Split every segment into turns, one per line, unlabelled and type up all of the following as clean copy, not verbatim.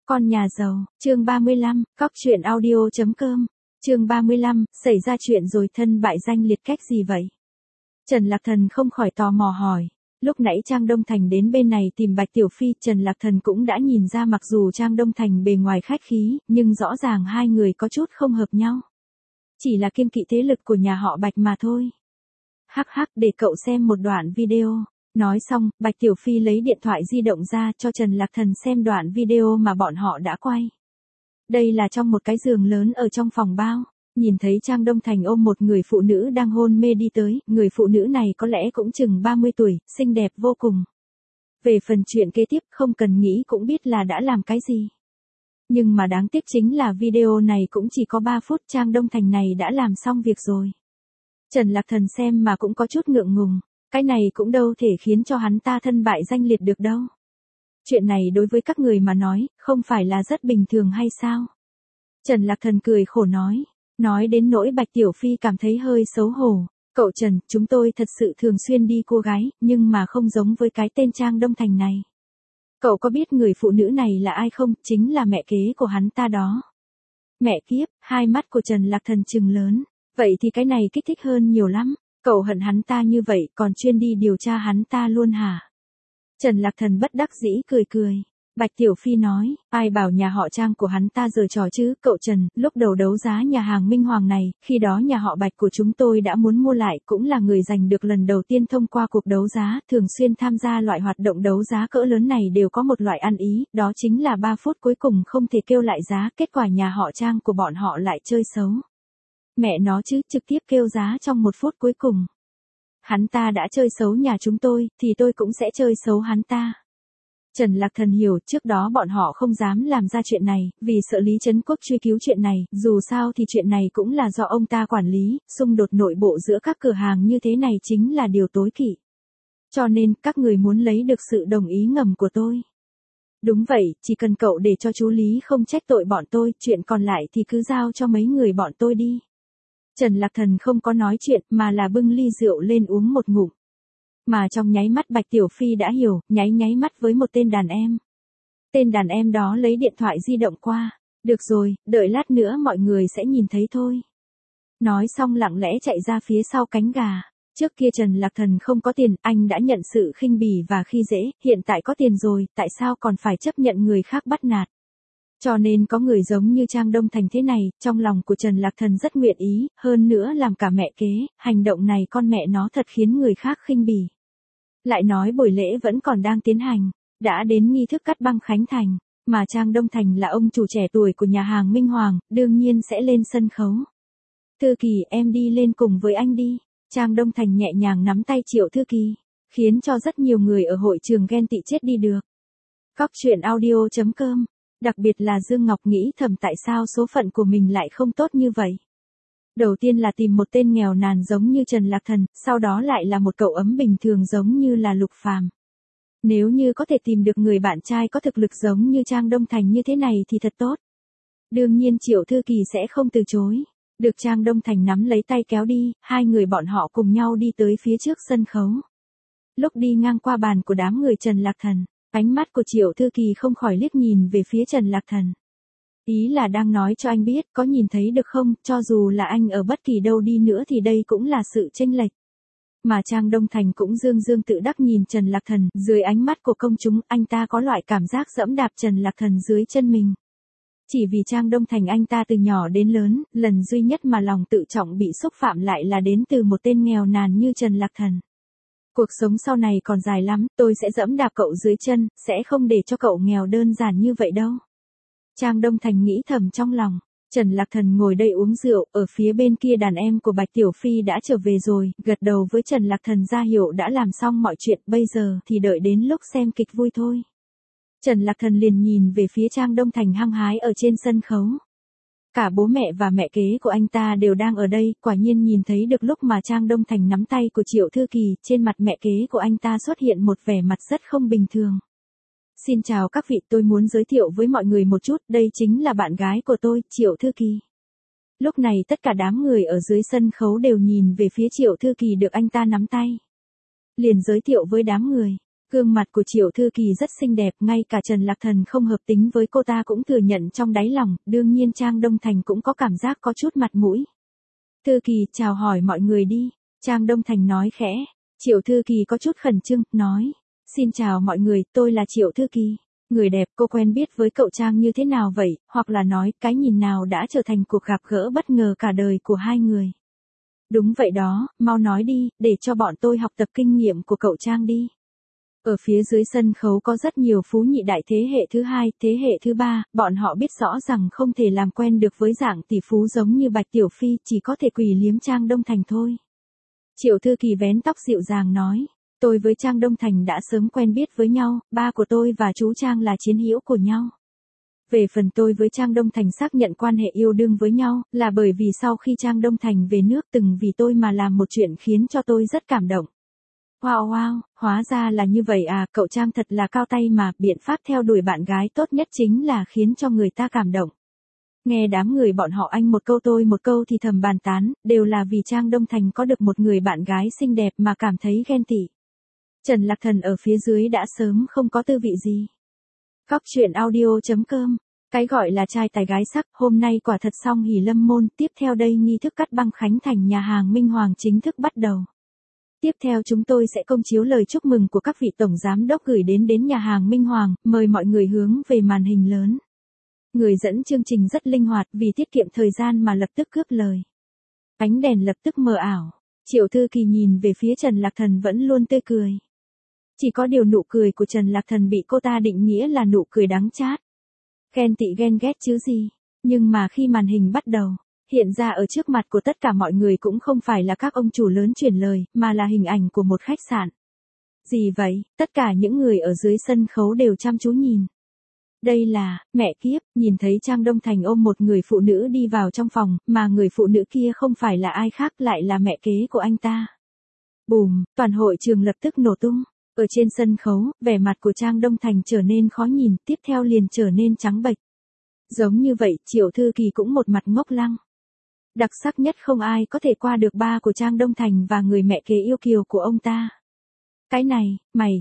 Con nhà giàu, chương 35, cóc truyện audio.com, chương 35, xảy ra chuyện rồi thân bại danh liệt cách gì vậy? Trần Lạc Thần không khỏi tò mò hỏi. Lúc nãy Trang Đông Thành đến bên này tìm Bạch Tiểu Phi, Trần Lạc Thần cũng đã nhìn ra mặc dù Trang Đông Thành bề ngoài khách khí, nhưng rõ ràng hai người có chút không hợp nhau. Chỉ là kiêng kỵ thế lực của nhà họ Bạch mà thôi. Hắc hắc, để cậu xem một đoạn video. Nói xong, Bạch Tiểu Phi lấy điện thoại di động ra cho Trần Lạc Thần xem đoạn video mà bọn họ đã quay. Đây là trong một cái giường lớn ở trong phòng bao. Nhìn thấy Trang Đông Thành ôm một người phụ nữ đang hôn mê đi tới, người phụ nữ này có lẽ cũng chừng 30 tuổi, xinh đẹp vô cùng. Về phần chuyện kế tiếp không cần nghĩ cũng biết là đã làm cái gì. Nhưng mà đáng tiếc chính là video này cũng chỉ có 3 phút, Trang Đông Thành này đã làm xong việc rồi. Trần Lạc Thần xem mà cũng có chút ngượng ngùng, cái này cũng đâu thể khiến cho hắn ta thân bại danh liệt được đâu. Chuyện này đối với các người mà nói, không phải là rất bình thường hay sao? Trần Lạc Thần cười khổ nói đến nỗi Bạch Tiểu Phi cảm thấy hơi xấu hổ. Cậu Trần, chúng tôi thật sự thường xuyên đi cô gái, nhưng mà không giống với cái tên Trang Đông Thành này. Cậu có biết người phụ nữ này là ai không? Chính là mẹ kế của hắn ta đó. Mẹ kiếp, hai mắt của Trần Lạc Thần trừng lớn. Vậy thì cái này kích thích hơn nhiều lắm. Cậu hận hắn ta như vậy còn chuyên đi điều tra hắn ta luôn hả? Trần Lạc Thần bất đắc dĩ cười. Bạch Tiểu Phi nói, ai bảo nhà họ Trang của hắn ta giở trò chứ, cậu Trần, lúc đầu đấu giá nhà hàng Minh Hoàng này, khi đó nhà họ Bạch của chúng tôi đã muốn mua lại, cũng là người giành được lần đầu tiên thông qua cuộc đấu giá, thường xuyên tham gia loại hoạt động đấu giá cỡ lớn này đều có một loại ăn ý, đó chính là 3 phút cuối cùng không thể kêu lại giá, kết quả nhà họ Trang của bọn họ lại chơi xấu. Mẹ nó chứ, trực tiếp kêu giá trong 1 phút cuối cùng. Hắn ta đã chơi xấu nhà chúng tôi, thì tôi cũng sẽ chơi xấu hắn ta. Trần Lạc Thần hiểu, trước đó bọn họ không dám làm ra chuyện này, vì sợ Lý Trấn Quốc truy cứu chuyện này, dù sao thì chuyện này cũng là do ông ta quản lý, xung đột nội bộ giữa các cửa hàng như thế này chính là điều tối kỵ. Cho nên, các người muốn lấy được sự đồng ý ngầm của tôi. Đúng vậy, chỉ cần cậu để cho chú Lý không trách tội bọn tôi, chuyện còn lại thì cứ giao cho mấy người bọn tôi đi. Trần Lạc Thần không có nói chuyện mà là bưng ly rượu lên uống một ngụm. Mà trong nháy mắt Bạch Tiểu Phi đã hiểu, nháy mắt với một tên đàn em. Tên đàn em đó lấy điện thoại di động qua. Được rồi, đợi lát nữa mọi người sẽ nhìn thấy thôi. Nói xong lặng lẽ chạy ra phía sau cánh gà. Trước kia Trần Lạc Thần không có tiền, anh đã nhận sự khinh bỉ và khi dễ, hiện tại có tiền rồi, tại sao còn phải chấp nhận người khác bắt nạt. Cho nên có người giống như Trang Đông Thành thế này, trong lòng của Trần Lạc Thần rất nguyện ý, hơn nữa làm cả mẹ kế, hành động này con mẹ nó thật khiến người khác khinh bỉ. Lại nói buổi lễ vẫn còn đang tiến hành, đã đến nghi thức cắt băng khánh thành, mà Trang Đông Thành là ông chủ trẻ tuổi của nhà hàng Minh Hoàng, đương nhiên sẽ lên sân khấu. Thư Kỳ, em đi lên cùng với anh đi. Trang Đông Thành nhẹ nhàng nắm tay Triệu Thư Kỳ, khiến cho rất nhiều người ở hội trường ghen tị chết đi được. Cóc truyện audio.com. Đặc biệt là Dương Ngọc nghĩ thầm tại sao số phận của mình lại không tốt như vậy. Đầu tiên là tìm một tên nghèo nàn giống như Trần Lạc Thần, sau đó lại là một cậu ấm bình thường giống như là Lục Phàm. Nếu như có thể tìm được người bạn trai có thực lực giống như Trang Đông Thành như thế này thì thật tốt. Đương nhiên Triệu Thư Kỳ sẽ không từ chối. Được Trang Đông Thành nắm lấy tay kéo đi, hai người bọn họ cùng nhau đi tới phía trước sân khấu. Lúc đi ngang qua bàn của đám người Trần Lạc Thần, ánh mắt của Triệu Thư Kỳ không khỏi liếc nhìn về phía Trần Lạc Thần. Ý là đang nói cho anh biết, có nhìn thấy được không, cho dù là anh ở bất kỳ đâu đi nữa thì đây cũng là sự chênh lệch. Mà Trang Đông Thành cũng dương tự đắc nhìn Trần Lạc Thần, dưới ánh mắt của công chúng, anh ta có loại cảm giác dẫm đạp Trần Lạc Thần dưới chân mình. Chỉ vì Trang Đông Thành anh ta từ nhỏ đến lớn, lần duy nhất mà lòng tự trọng bị xúc phạm lại là đến từ một tên nghèo nàn như Trần Lạc Thần. Cuộc sống sau này còn dài lắm, tôi sẽ dẫm đạp cậu dưới chân, sẽ không để cho cậu nghèo đơn giản như vậy đâu. Trang Đông Thành nghĩ thầm trong lòng. Trần Lạc Thần ngồi đây uống rượu, ở phía bên kia đàn em của Bạch Tiểu Phi đã trở về rồi, gật đầu với Trần Lạc Thần ra hiệu đã làm xong mọi chuyện, bây giờ thì đợi đến lúc xem kịch vui thôi. Trần Lạc Thần liền nhìn về phía Trang Đông Thành hăng hái ở trên sân khấu. Cả bố mẹ và mẹ kế của anh ta đều đang ở đây, quả nhiên nhìn thấy được lúc mà Trang Đông Thành nắm tay của Triệu Thư Kỳ, trên mặt mẹ kế của anh ta xuất hiện một vẻ mặt rất không bình thường. Xin chào các vị, tôi muốn giới thiệu với mọi người một chút, đây chính là bạn gái của tôi, Triệu Thư Kỳ. Lúc này tất cả đám người ở dưới sân khấu đều nhìn về phía Triệu Thư Kỳ được anh ta nắm tay. Liền giới thiệu với đám người, Gương mặt của Triệu Thư Kỳ rất xinh đẹp, ngay cả Trần Lạc Thần không hợp tính với cô ta cũng thừa nhận trong đáy lòng, đương nhiên Trang Đông Thành cũng có cảm giác có chút mặt mũi. Thư Kỳ, chào hỏi mọi người đi, Trang Đông Thành nói khẽ. Triệu Thư Kỳ có chút khẩn trương, nói, xin chào mọi người, tôi là Triệu Thư Kỳ. Người đẹp, cô quen biết với cậu Trang như thế nào vậy, hoặc là nói, cái nhìn nào đã trở thành cuộc gặp gỡ bất ngờ cả đời của hai người. Đúng vậy đó, mau nói đi, để cho bọn tôi học tập kinh nghiệm của cậu Trang đi. Ở phía dưới sân khấu có rất nhiều phú nhị đại thế hệ thứ hai, thế hệ thứ ba, bọn họ biết rõ rằng không thể làm quen được với dạng tỷ phú giống như Bạch Tiểu Phi, chỉ có thể quỳ liếm Trang Đông Thành thôi. Triệu Thư Kỳ vén tóc dịu dàng nói, tôi với Trang Đông Thành đã sớm quen biết với nhau, ba của tôi và chú Trang là chiến hữu của nhau. Về phần tôi với Trang Đông Thành xác nhận quan hệ yêu đương với nhau, là bởi vì sau khi Trang Đông Thành về nước từng vì tôi mà làm một chuyện khiến cho tôi rất cảm động. Wow wow, hóa ra là như vậy à, cậu Trang thật là cao tay mà, biện pháp theo đuổi bạn gái tốt nhất chính là khiến cho người ta cảm động. Nghe đám người bọn họ anh một câu tôi một câu thì thầm bàn tán, đều là vì Trang Đông Thành có được một người bạn gái xinh đẹp mà cảm thấy ghen tị. Trần Lạc Thần ở phía dưới đã sớm không có tư vị gì. Góc truyện audio.com, cái gọi là trai tài gái sắc, hôm nay quả thật xong hỉ lâm môn, tiếp theo đây nghi thức cắt băng khánh thành nhà hàng Minh Hoàng chính thức bắt đầu. Tiếp theo chúng tôi sẽ công chiếu lời chúc mừng của các vị tổng giám đốc gửi đến nhà hàng Minh Hoàng, mời mọi người hướng về màn hình lớn. Người dẫn chương trình rất linh hoạt vì tiết kiệm thời gian mà lập tức cướp lời. Ánh đèn lập tức mờ ảo, Triệu Thư Kỳ nhìn về phía Trần Lạc Thần vẫn luôn tươi cười. Chỉ có điều nụ cười của Trần Lạc Thần bị cô ta định nghĩa là nụ cười đắng chát. Ghen tị ghen ghét chứ gì, nhưng mà khi màn hình bắt đầu, hiện ra ở trước mặt của tất cả mọi người cũng không phải là các ông chủ lớn truyền lời, mà là hình ảnh của một khách sạn. Gì vậy, tất cả những người ở dưới sân khấu đều chăm chú nhìn. Đây là, mẹ kiếp, nhìn thấy Trang Đông Thành ôm một người phụ nữ đi vào trong phòng, mà người phụ nữ kia không phải là ai khác lại là mẹ kế của anh ta. Bùm, toàn hội trường lập tức nổ tung. Ở trên sân khấu, vẻ mặt của Trang Đông Thành trở nên khó nhìn, tiếp theo liền trở nên trắng bệch. Giống như vậy, Triệu Thư Kỳ cũng một mặt ngốc lăng. Đặc sắc nhất không ai có thể qua được ba của Trang Đông Thành và người mẹ kế yêu kiều của ông ta. Cái này, mày,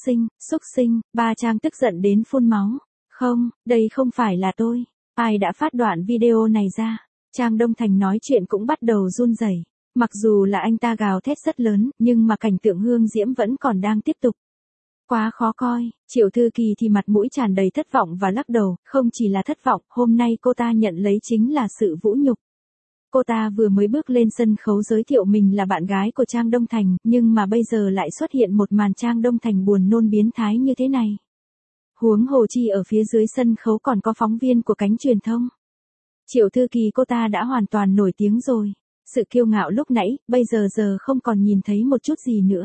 xúc sinh, ba Trang tức giận đến phun máu. Không, đây không phải là tôi. Ai đã phát đoạn video này ra? Trang Đông Thành nói chuyện cũng bắt đầu run rẩy. Mặc dù là anh ta gào thét rất lớn, nhưng mà cảnh tượng hương diễm vẫn còn đang tiếp tục. Quá khó coi, Triệu Thư Kỳ thì mặt mũi tràn đầy thất vọng và lắc đầu, không chỉ là thất vọng, hôm nay cô ta nhận lấy chính là sự vũ nhục. Cô ta vừa mới bước lên sân khấu giới thiệu mình là bạn gái của Trang Đông Thành, nhưng mà bây giờ lại xuất hiện một màn Trang Đông Thành buồn nôn biến thái như thế này. Huống hồ chi ở phía dưới sân khấu còn có phóng viên của cánh truyền thông. Triệu Thư Kỳ cô ta đã hoàn toàn nổi tiếng rồi. Sự kiêu ngạo lúc nãy, bây giờ không còn nhìn thấy một chút gì nữa.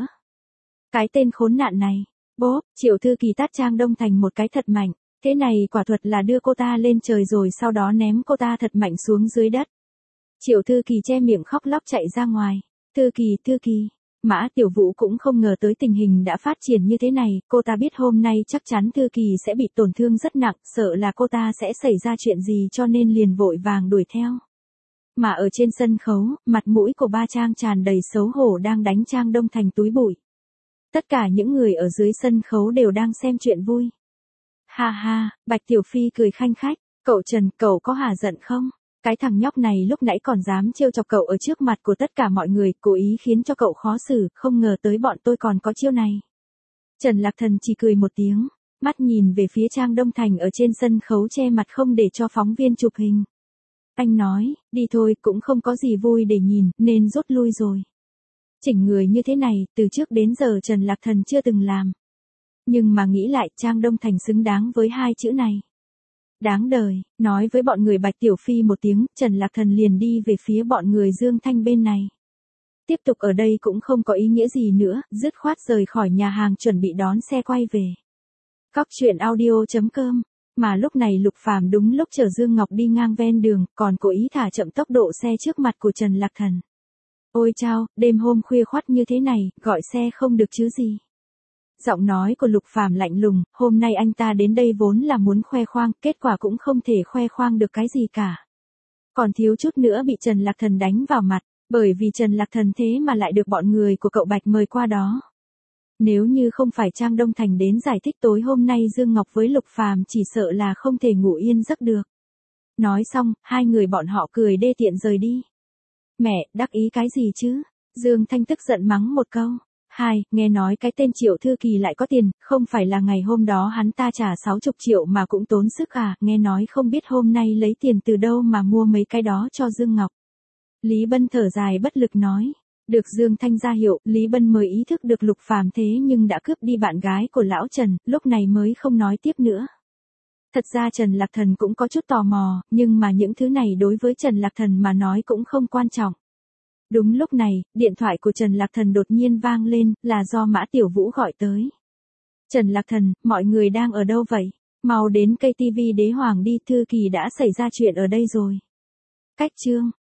Cái tên khốn nạn này, bốp, Triệu Thư Kỳ tát Trang Đông Thành một cái thật mạnh, thế này quả thuật là đưa cô ta lên trời rồi sau đó ném cô ta thật mạnh xuống dưới đất. Triệu Thư Kỳ che miệng khóc lóc chạy ra ngoài. Thư Kỳ, Mã Tiểu Vũ cũng không ngờ tới tình hình đã phát triển như thế này, cô ta biết hôm nay chắc chắn Thư Kỳ sẽ bị tổn thương rất nặng, sợ là cô ta sẽ xảy ra chuyện gì cho nên liền vội vàng đuổi theo. Mà ở trên sân khấu, mặt mũi của ba Trang tràn đầy xấu hổ đang đánh Trang Đông Thành túi bụi. Tất cả những người ở dưới sân khấu đều đang xem chuyện vui. Ha ha, Bạch Tiểu Phi cười khanh khách, cậu Trần, cậu có hả giận không? Cái thằng nhóc này lúc nãy còn dám trêu chọc cậu ở trước mặt của tất cả mọi người, cố ý khiến cho cậu khó xử, không ngờ tới bọn tôi còn có chiêu này. Trần Lạc Thần chỉ cười một tiếng, mắt nhìn về phía Trang Đông Thành ở trên sân khấu che mặt không để cho phóng viên chụp hình. Anh nói, đi thôi, cũng không có gì vui để nhìn, nên rút lui rồi. Chỉnh người như thế này, từ trước đến giờ Trần Lạc Thần chưa từng làm. Nhưng mà nghĩ lại, Trang Đông Thành xứng đáng với hai chữ này. Đáng đời, nói với bọn người Bạch Tiểu Phi một tiếng, Trần Lạc Thần liền đi về phía bọn người Dương Thanh bên này. Tiếp tục ở đây cũng không có ý nghĩa gì nữa, dứt khoát rời khỏi nhà hàng chuẩn bị đón xe quay về. Góc truyện audio.com. Mà lúc này Lục Phàm đúng lúc chở Dương Ngọc đi ngang ven đường, còn cố ý thả chậm tốc độ xe trước mặt của Trần Lạc Thần. Ôi chao, đêm hôm khuya khoắt như thế này, gọi xe không được chứ gì. Giọng nói của Lục Phàm lạnh lùng, hôm nay anh ta đến đây vốn là muốn khoe khoang, kết quả cũng không thể khoe khoang được cái gì cả. Còn thiếu chút nữa bị Trần Lạc Thần đánh vào mặt, bởi vì Trần Lạc Thần thế mà lại được bọn người của cậu Bạch mời qua đó. Nếu như không phải Trang Đông Thành đến giải thích tối hôm nay Dương Ngọc với Lục Phàm chỉ sợ là không thể ngủ yên giấc được. Nói xong, hai người bọn họ cười đê tiện rời đi. Mẹ, đắc ý cái gì chứ? Dương Thanh tức giận mắng một câu. Hai, nghe nói cái tên Triệu Thư Kỳ lại có tiền, không phải là ngày hôm đó hắn ta trả 60 triệu mà cũng tốn sức à, nghe nói không biết hôm nay lấy tiền từ đâu mà mua mấy cái đó cho Dương Ngọc. Lý Bân thở dài bất lực nói. Được Dương Thanh ra hiệu, Lý Bân mới ý thức được Lục Phàm thế nhưng đã cướp đi bạn gái của lão Trần, lúc này mới không nói tiếp nữa. Thật ra Trần Lạc Thần cũng có chút tò mò, nhưng mà những thứ này đối với Trần Lạc Thần mà nói cũng không quan trọng. Đúng lúc này, điện thoại của Trần Lạc Thần đột nhiên vang lên, là do Mã Tiểu Vũ gọi tới. Trần Lạc Thần, mọi người đang ở đâu vậy? Mau đến cây TV Đế Hoàng đi, Thư Kỳ đã xảy ra chuyện ở đây rồi. Cách chương